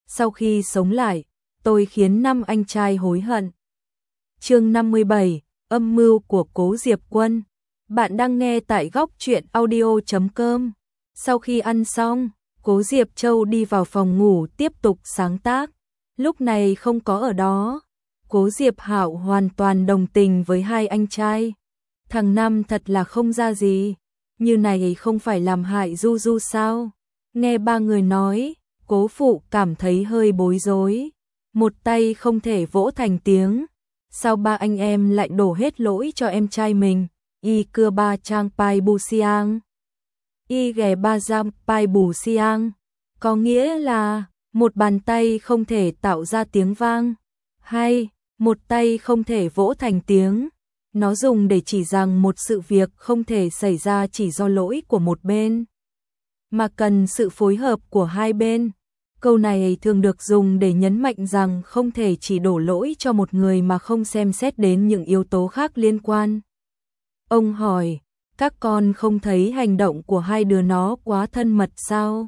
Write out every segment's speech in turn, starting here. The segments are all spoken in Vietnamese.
sau khi sống lại, tôi khiến 5 anh trai hối hận. Chương 57, âm mưu của Cố Diệp Quân. Bạn đang nghe tại góc truyện audio.com. Sau khi ăn xong, Cố Diệp Châu đi vào phòng ngủ tiếp tục sáng tác. Lúc này không có ở đó. Cố Diệp Hạo hoàn toàn đồng tình với hai anh trai. Thằng Năm thật là không ra gì. Như này không phải làm hại Du Du sao? Nghe ba người nói, Cố phụ cảm thấy hơi bối rối. Một tay không thể vỗ thành tiếng. Sao ba anh em lại đổ hết lỗi cho em trai mình? Y cưa ba trang pai bù siang. Y ghé ba giam pai bù siang. Có nghĩa là một bàn tay không thể tạo ra tiếng vang. Hay một tay không thể vỗ thành tiếng. Nó dùng để chỉ rằng một sự việc không thể xảy ra chỉ do lỗi của một bên, mà cần sự phối hợp của hai bên. Câu này thường được dùng để nhấn mạnh rằng không thể chỉ đổ lỗi cho một người mà không xem xét đến những yếu tố khác liên quan. Ông hỏi, các con không thấy hành động của hai đứa nó quá thân mật sao?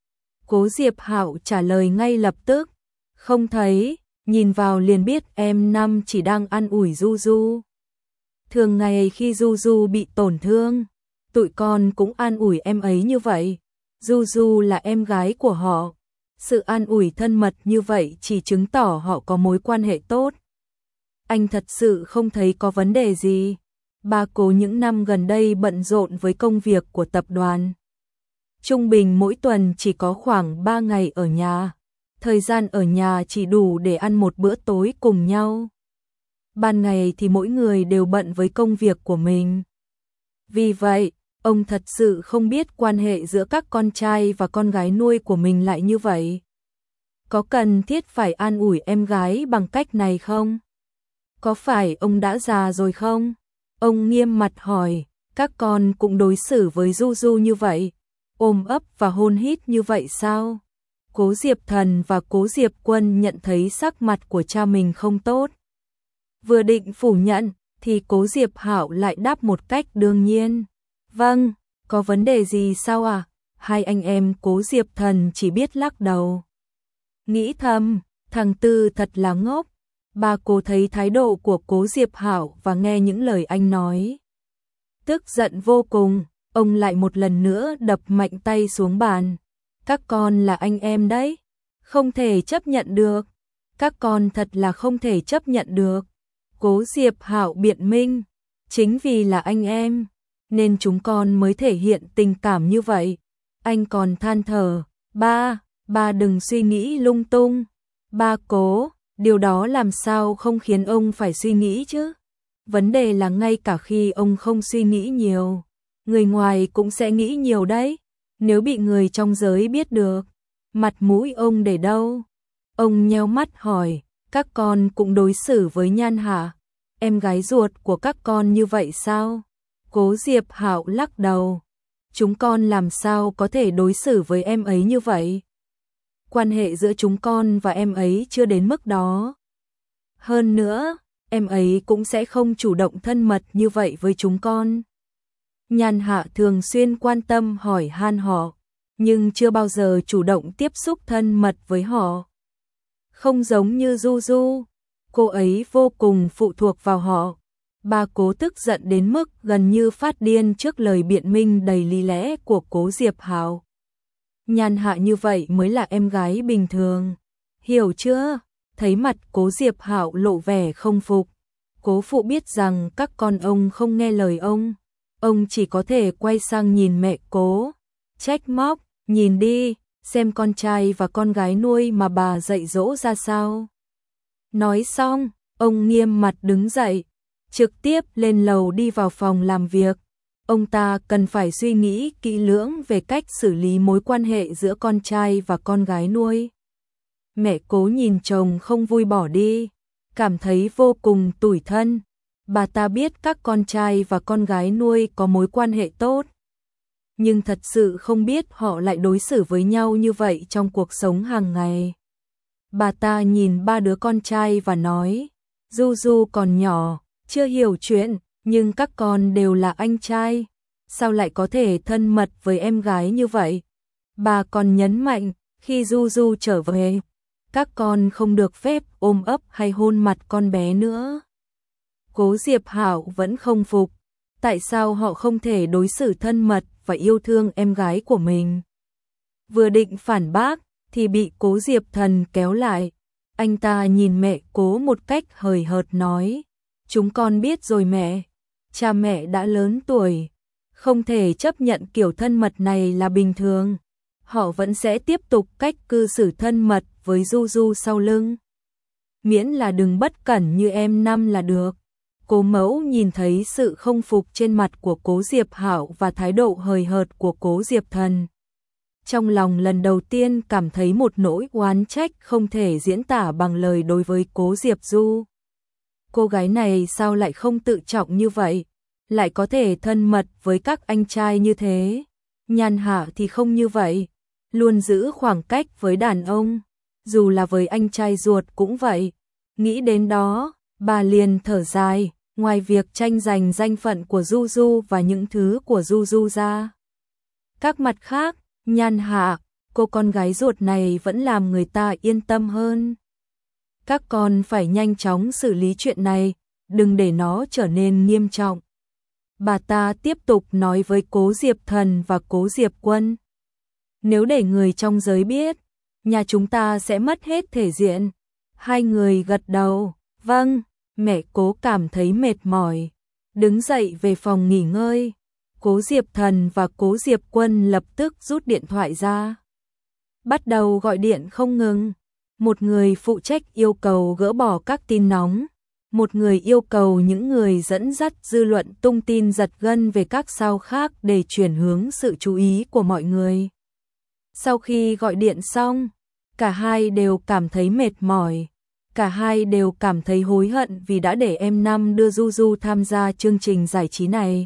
Cố Diệp Hạo trả lời ngay lập tức, không thấy, nhìn vào liền biết em Năm chỉ đang an ủi Du Du. Thường ngày khi Du Du bị tổn thương, tụi con cũng an ủi em ấy như vậy. Du Du là em gái của họ. Sự an ủi thân mật như vậy chỉ chứng tỏ họ có mối quan hệ tốt. Anh thật sự không thấy có vấn đề gì. Ba Cố những năm gần đây bận rộn với công việc của tập đoàn. Trung bình mỗi tuần chỉ có khoảng 3 ngày ở nhà. Thời gian ở nhà chỉ đủ để ăn một bữa tối cùng nhau. Ban ngày thì mỗi người đều bận với công việc của mình. Vì vậy, ông thật sự không biết quan hệ giữa các con trai và con gái nuôi của mình lại như vậy. Có cần thiết phải an ủi em gái bằng cách này không? Có phải ông đã già rồi không? Ông nghiêm mặt hỏi, các con cũng đối xử với Du Du như vậy, ôm ấp và hôn hít như vậy sao? Cố Diệp Thần và Cố Diệp Quân nhận thấy sắc mặt của cha mình không tốt. Vừa định phủ nhận, thì Cố Diệp Hạo lại đáp một cách đương nhiên. Vâng, có vấn đề gì sao à? Hai anh em Cố Diệp Thần chỉ biết lắc đầu. Nghĩ thầm, thằng Tư thật là ngốc. Ba Cố thấy thái độ của Cố Diệp Hạo và nghe những lời anh nói. Tức giận vô cùng, ông lại một lần nữa đập mạnh tay xuống bàn. Các con là anh em đấy, không thể chấp nhận được. Các con thật là không thể chấp nhận được. Cố Diệp Hạo biện minh, chính vì là anh em, nên chúng con mới thể hiện tình cảm như vậy. Anh còn than thở, ba đừng suy nghĩ lung tung. Ba Cố, điều đó làm sao không khiến ông phải suy nghĩ chứ? Vấn đề là ngay cả khi ông không suy nghĩ nhiều, người ngoài cũng sẽ nghĩ nhiều đấy. Nếu bị người trong giới biết được, mặt mũi ông để đâu? Ông nheo mắt hỏi, các con cũng đối xử với Nhan Hạ, em gái ruột của các con như vậy sao? Cố Diệp Hạo lắc đầu. Chúng con làm sao có thể đối xử với em ấy như vậy? Quan hệ giữa chúng con và em ấy chưa đến mức đó. Hơn nữa, em ấy cũng sẽ không chủ động thân mật như vậy với chúng con. Nhan Hạ thường xuyên quan tâm hỏi han họ, nhưng chưa bao giờ chủ động tiếp xúc thân mật với họ. Không giống như Du Du, cô ấy vô cùng phụ thuộc vào họ. Ba Cố tức giận đến mức gần như phát điên trước lời biện minh đầy lý lẽ của Cố Diệp Hạo. Nhan Hạ như vậy mới là em gái bình thường, hiểu chưa? Thấy mặt Cố Diệp Hạo lộ vẻ không phục. Cố phụ biết rằng các con ông không nghe lời ông chỉ có thể quay sang nhìn mẹ Cố, trách móc, nhìn đi, xem con trai và con gái nuôi mà bà dạy dỗ ra sao. Nói xong, ông nghiêm mặt đứng dậy, trực tiếp lên lầu đi vào phòng làm việc. Ông ta cần phải suy nghĩ kỹ lưỡng về cách xử lý mối quan hệ giữa con trai và con gái nuôi. Mẹ Cố nhìn chồng không vui bỏ đi, cảm thấy vô cùng tủi thân. Bà ta biết các con trai và con gái nuôi có mối quan hệ tốt, nhưng thật sự không biết họ lại đối xử với nhau như vậy trong cuộc sống hàng ngày. Bà ta nhìn ba đứa con trai và nói, Du Du còn nhỏ, chưa hiểu chuyện, nhưng các con đều là anh trai, sao lại có thể thân mật với em gái như vậy? Bà còn nhấn mạnh, khi Du Du trở về, các con không được phép ôm ấp hay hôn mặt con bé nữa. Cố Diệp Hạo vẫn không phục, tại sao họ không thể đối xử thân mật và yêu thương em gái của mình. Vừa định phản bác thì bị Cố Diệp Thần kéo lại. Anh ta nhìn mẹ Cố một cách hời hợt nói, chúng con biết rồi mẹ, cha mẹ đã lớn tuổi, không thể chấp nhận kiểu thân mật này là bình thường. Họ vẫn sẽ tiếp tục cách cư xử thân mật với Du Du sau lưng. Miễn là đừng bất cẩn như em Năm là được. Cố mẫu nhìn thấy sự không phục trên mặt của Cố Diệp Hạo và thái độ hời hợt của Cố Diệp Thần. Trong lòng lần đầu tiên cảm thấy một nỗi oán trách không thể diễn tả bằng lời đối với Cố Diệp Du. Cô gái này sao lại không tự trọng như vậy, lại có thể thân mật với các anh trai như thế. Nhan Hạ thì không như vậy, luôn giữ khoảng cách với đàn ông, dù là với anh trai ruột cũng vậy. Nghĩ đến đó, bà liền thở dài, ngoài việc tranh giành danh phận của Du Du và những thứ của Du Du ra. Các mặt khác, Nhan Hạ, cô con gái ruột này vẫn làm người ta yên tâm hơn. Các con phải nhanh chóng xử lý chuyện này, đừng để nó trở nên nghiêm trọng. Bà ta tiếp tục nói với Cố Diệp Thần và Cố Diệp Quân. Nếu để người trong giới biết, nhà chúng ta sẽ mất hết thể diện. Hai người gật đầu, vâng, mẹ Cố cảm thấy mệt mỏi, đứng dậy về phòng nghỉ ngơi. Cố Diệp Thần và Cố Diệp Quân lập tức rút điện thoại ra, bắt đầu gọi điện không ngừng. Một người phụ trách yêu cầu gỡ bỏ các tin nóng, một người yêu cầu những người dẫn dắt dư luận tung tin giật gân về các sao khác để chuyển hướng sự chú ý của mọi người. Sau khi gọi điện xong, cả hai đều cảm thấy mệt mỏi, cả hai đều cảm thấy hối hận vì đã để em Năm đưa Du Du tham gia chương trình giải trí này.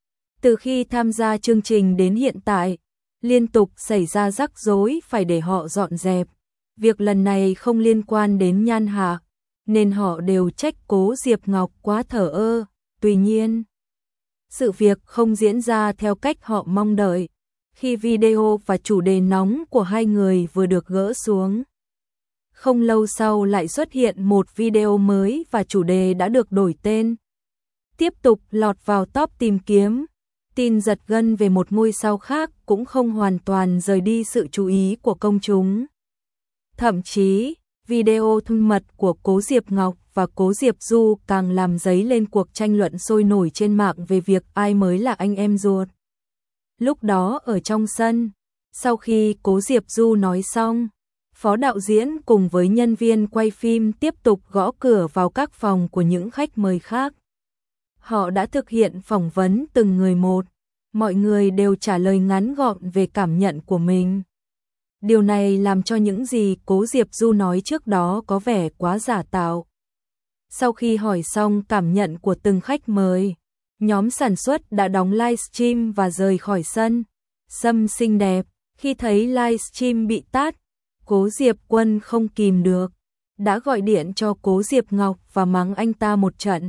Từ khi tham gia chương trình đến hiện tại, liên tục xảy ra rắc rối phải để họ dọn dẹp. Việc lần này không liên quan đến Nhan Hạ, nên họ đều trách Cố Diệp Ngọc quá thờ ơ. Tuy nhiên, sự việc không diễn ra theo cách họ mong đợi. Khi video và chủ đề nóng của hai người vừa được gỡ xuống, không lâu sau lại xuất hiện một video mới và chủ đề đã được đổi tên. Tiếp tục lọt vào top tìm kiếm. Tin giật gân về một ngôi sao khác cũng không hoàn toàn rời đi sự chú ý của công chúng. Thậm chí, video thân mật của Cố Diệp Ngọc và Cố Diệp Du càng làm dấy lên cuộc tranh luận sôi nổi trên mạng về việc ai mới là anh em ruột. Lúc đó ở trong sân, sau khi Cố Diệp Du nói xong, phó đạo diễn cùng với nhân viên quay phim tiếp tục gõ cửa vào các phòng của những khách mời khác. Họ đã thực hiện phỏng vấn từng người một, mọi người đều trả lời ngắn gọn về cảm nhận của mình. Điều này làm cho những gì Cố Diệp Du nói trước đó có vẻ quá giả tạo. Sau khi hỏi xong cảm nhận của từng khách mời, nhóm sản xuất đã đóng livestream và rời khỏi sân. Sâm xinh đẹp, khi thấy livestream bị tắt, Cố Diệp Quân không kìm được, đã gọi điện cho Cố Diệp Ngọc và mắng anh ta một trận.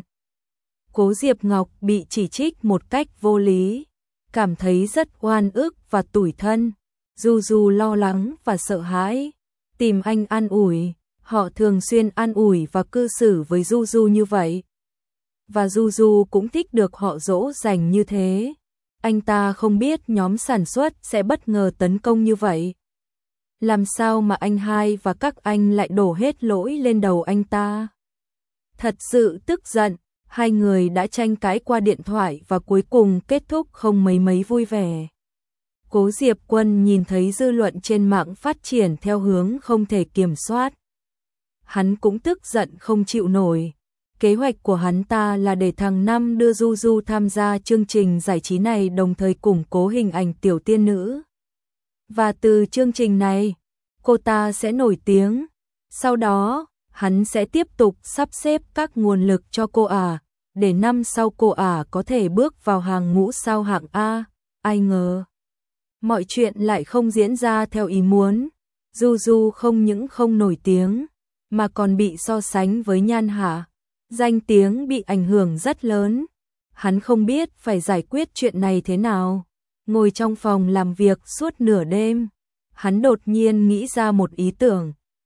Cố Diệp Ngọc bị chỉ trích một cách vô lý, cảm thấy rất oan ức và tủi thân. Du Du lo lắng và sợ hãi, tìm anh an ủi. Họ thường xuyên an ủi và cư xử với Du Du như vậy. Và Du Du cũng thích được họ dỗ dành như thế. Anh ta không biết nhóm sản xuất sẽ bất ngờ tấn công như vậy. Làm sao mà anh hai và các anh lại đổ hết lỗi lên đầu anh ta? Thật sự tức giận, hai người đã tranh cãi qua điện thoại và cuối cùng kết thúc không mấy vui vẻ. Cố Diệp Quân nhìn thấy dư luận trên mạng phát triển theo hướng không thể kiểm soát. Hắn cũng tức giận không chịu nổi. Kế hoạch của hắn ta là để tháng 5 đưa Du Du tham gia chương trình giải trí này, đồng thời củng cố hình ảnh tiểu tiên nữ. Và từ chương trình này, cô ta sẽ nổi tiếng. Sau đó, hắn sẽ tiếp tục sắp xếp các nguồn lực cho cô ả, để năm sau cô ả có thể bước vào hàng ngũ sao hạng A. Ai ngờ, mọi chuyện lại không diễn ra theo ý muốn. Du Du không những không nổi tiếng, mà còn bị so sánh với Nhan Hạ. Danh tiếng bị ảnh hưởng rất lớn. Hắn không biết phải giải quyết chuyện này thế nào. Ngồi trong phòng làm việc suốt nửa đêm, hắn đột nhiên nghĩ ra một ý tưởng.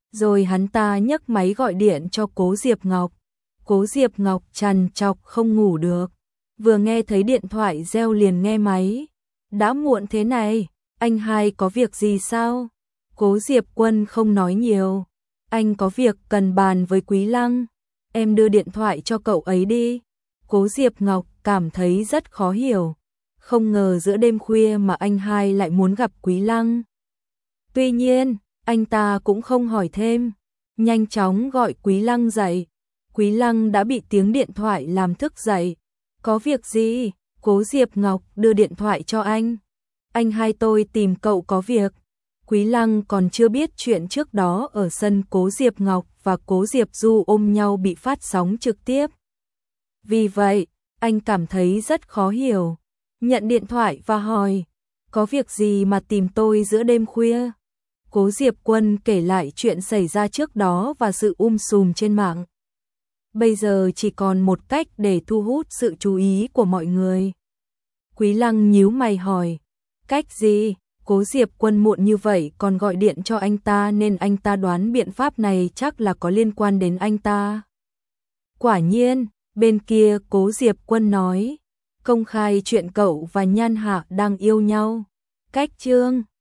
Rồi hắn ta nhấc máy gọi điện cho Cố Diệp Ngọc. Cố Diệp Ngọc trằn trọc không ngủ được. Vừa nghe thấy điện thoại reo liền nghe máy. Đã muộn thế này, anh hai có việc gì sao? Cố Diệp Quân không nói nhiều. Anh có việc cần bàn với Quý Lăng. Em đưa điện thoại cho cậu ấy đi. Cố Diệp Ngọc cảm thấy rất khó hiểu. Không ngờ giữa đêm khuya mà anh hai lại muốn gặp Quý Lăng. Tuy nhiên, anh ta cũng không hỏi thêm. Nhanh chóng gọi Quý Lăng dậy. Quý Lăng đã bị tiếng điện thoại làm thức dậy. Có việc gì? Cố Diệp Ngọc đưa điện thoại cho anh. Anh hai tôi tìm cậu có việc. Quý Lăng còn chưa biết chuyện trước đó ở sân Cố Diệp Ngọc và Cố Diệp Du ôm nhau bị phát sóng trực tiếp. Vì vậy, anh cảm thấy rất khó hiểu. Nhận điện thoại và hỏi, có việc gì mà tìm tôi giữa đêm khuya? Cố Diệp Quân kể lại chuyện xảy ra trước đó và sự sùm trên mạng. Bây giờ chỉ còn một cách để thu hút sự chú ý của mọi người. Quý Lăng nhíu mày hỏi, cách gì? Cố Diệp Quân muộn như vậy còn gọi điện cho anh ta nên anh ta đoán biện pháp này chắc là có liên quan đến anh ta. Quả nhiên, bên kia Cố Diệp Quân nói, công khai chuyện cậu và Nhan Hạ đang yêu nhau. Cách chương